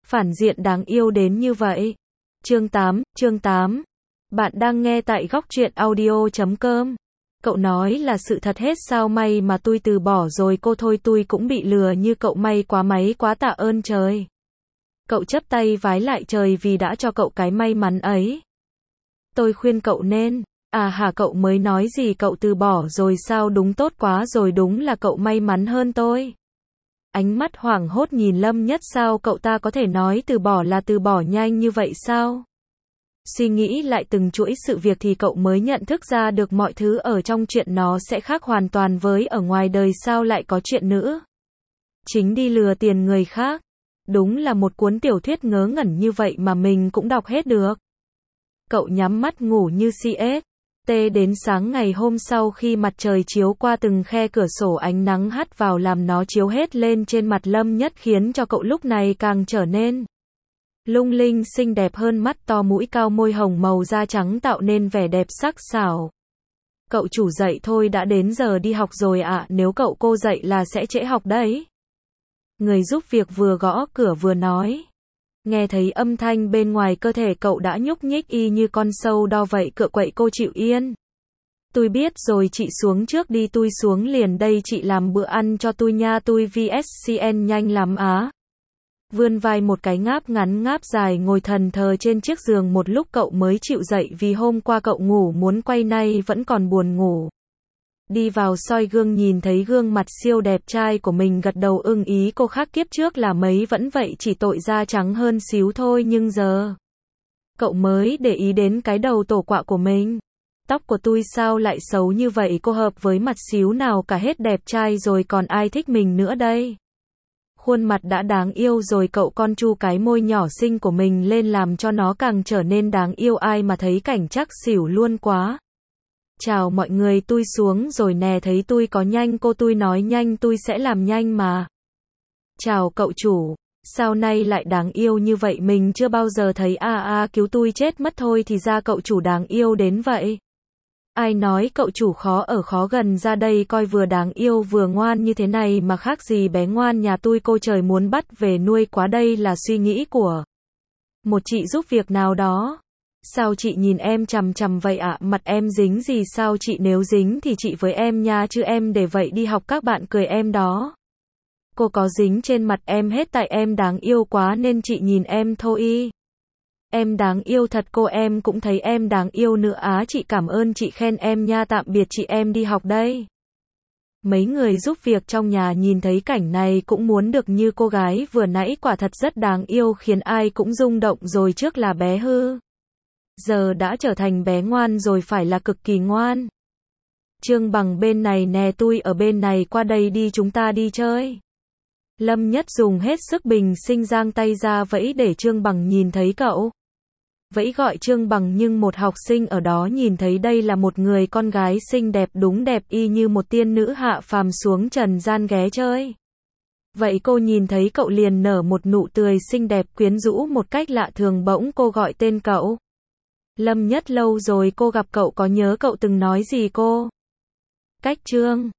Phản diện đáng yêu đến như vậy. Chương 8. Bạn đang nghe tại góc truyện audio.com. Cậu nói là sự thật hết sao, may mà tôi từ bỏ rồi cô, thôi tôi cũng bị lừa như cậu, may quá, máy quá, tạ ơn trời. Cậu chắp tay vái lại trời vì đã cho cậu cái may mắn ấy. Tôi khuyên cậu nên, hả, cậu mới nói gì, cậu từ bỏ rồi sao, đúng, tốt quá rồi, đúng là cậu may mắn hơn tôi. Ánh mắt hoảng hốt nhìn Lâm Nhất, sao cậu ta có thể nói từ bỏ là từ bỏ nhanh như vậy sao? Suy nghĩ lại từng chuỗi sự việc thì cậu mới nhận thức ra được mọi thứ ở trong chuyện nó sẽ khác hoàn toàn với ở ngoài đời, sao lại có chuyện nữa? Chính đi lừa tiền người khác. Đúng là một cuốn tiểu thuyết ngớ ngẩn như vậy mà mình cũng đọc hết được. Cậu nhắm mắt ngủ như CS. Đến sáng ngày hôm sau, khi mặt trời chiếu qua từng khe cửa sổ, ánh nắng hắt vào làm nó chiếu hết lên trên mặt Lâm Nhất, khiến cho cậu lúc này càng trở nên lung linh xinh đẹp hơn, mắt to, mũi cao, môi hồng, màu da trắng tạo nên vẻ đẹp sắc sảo. Cậu chủ dậy thôi, đã đến giờ đi học rồi ạ, nếu cậu cô dậy là sẽ trễ học đấy. Người giúp việc vừa gõ cửa vừa nói. Nghe thấy âm thanh bên ngoài, cơ thể cậu đã nhúc nhích y như con sâu đo vậy, cựa quậy cô chịu yên. Tôi biết rồi, chị xuống trước đi, tôi xuống liền đây, chị làm bữa ăn cho tôi nha, tôi VSCN nhanh lắm á. Vươn vai một cái, ngáp ngắn ngáp dài, ngồi thần thờ trên chiếc giường một lúc cậu mới chịu dậy, vì hôm qua cậu ngủ muốn quay, nay vẫn còn buồn ngủ. Đi vào soi gương, nhìn thấy gương mặt siêu đẹp trai của mình, gật đầu ưng ý, cô khác kiếp trước là mấy vẫn vậy, chỉ tội da trắng hơn xíu thôi, nhưng giờ cậu mới để ý đến cái đầu tổ quạ của mình. Tóc của tôi sao lại xấu như vậy, cô hợp với mặt xíu nào cả, hết đẹp trai rồi còn ai thích mình nữa đây. Khuôn mặt đã đáng yêu rồi, cậu con chu cái môi nhỏ xinh của mình lên làm cho nó càng trở nên đáng yêu, ai mà thấy cảnh chắc xỉu luôn quá. Chào mọi người, tôi xuống rồi nè, thấy tôi có nhanh cô, tôi nói nhanh, tôi sẽ làm nhanh mà. Chào cậu chủ, sao nay lại đáng yêu như vậy, mình chưa bao giờ thấy, cứu tôi chết mất, thôi thì ra cậu chủ đáng yêu đến vậy. Ai nói cậu chủ khó ở khó gần, ra đây coi, vừa đáng yêu vừa ngoan như thế này mà khác gì bé ngoan nhà tôi, cô trời muốn bắt về nuôi quá. Đây là suy nghĩ của một chị giúp việc nào đó. Sao chị nhìn em chằm chằm vậy ạ, mặt em dính gì sao chị, nếu dính thì chị với em nha, chứ em để vậy đi học các bạn cười em đó. Cô có dính trên mặt em hết, tại em đáng yêu quá nên chị nhìn em thôi. Em đáng yêu thật cô, em cũng thấy em đáng yêu nữa á, chị cảm ơn chị khen em nha, tạm biệt chị, em đi học đây. Mấy người giúp việc trong nhà nhìn thấy cảnh này cũng muốn được như cô gái vừa nãy, quả thật rất đáng yêu, khiến ai cũng rung động rồi, trước là bé hư, giờ đã trở thành bé ngoan rồi, phải là cực kỳ ngoan. Trương Bằng bên này nè, tôi ở bên này, qua đây đi, chúng ta đi chơi. Lâm Nhất dùng hết sức bình sinh giang tay ra vẫy để Trương Bằng nhìn thấy cậu. Vẫy gọi Trương Bằng, nhưng một học sinh ở đó nhìn thấy đây là một người con gái xinh đẹp, đúng đẹp y như một tiên nữ hạ phàm xuống trần gian ghé chơi. Vậy cô nhìn thấy cậu liền nở một nụ cười xinh đẹp quyến rũ một cách lạ thường, bỗng cô gọi tên cậu. Lâm Nhất, lâu rồi cô gặp cậu, có nhớ cậu từng nói gì cô? Cách Trương